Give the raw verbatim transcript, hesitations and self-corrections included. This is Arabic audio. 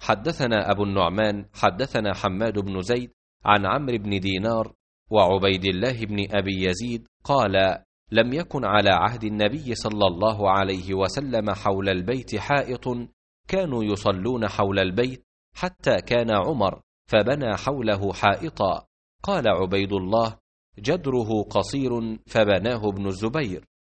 حدثنا أبو النعمان حدثنا حماد بن زيد عن عمرو بن دينار وعبيد الله بن أبي يزيد قال: لم يكن على عهد النبي صلى الله عليه وسلم حول البيت حائط كانوا يصلون حول البيت حتى كان عمر فبنى حوله حائطا. قال عبيد الله: جدره قصير فبناه ابن الزبير.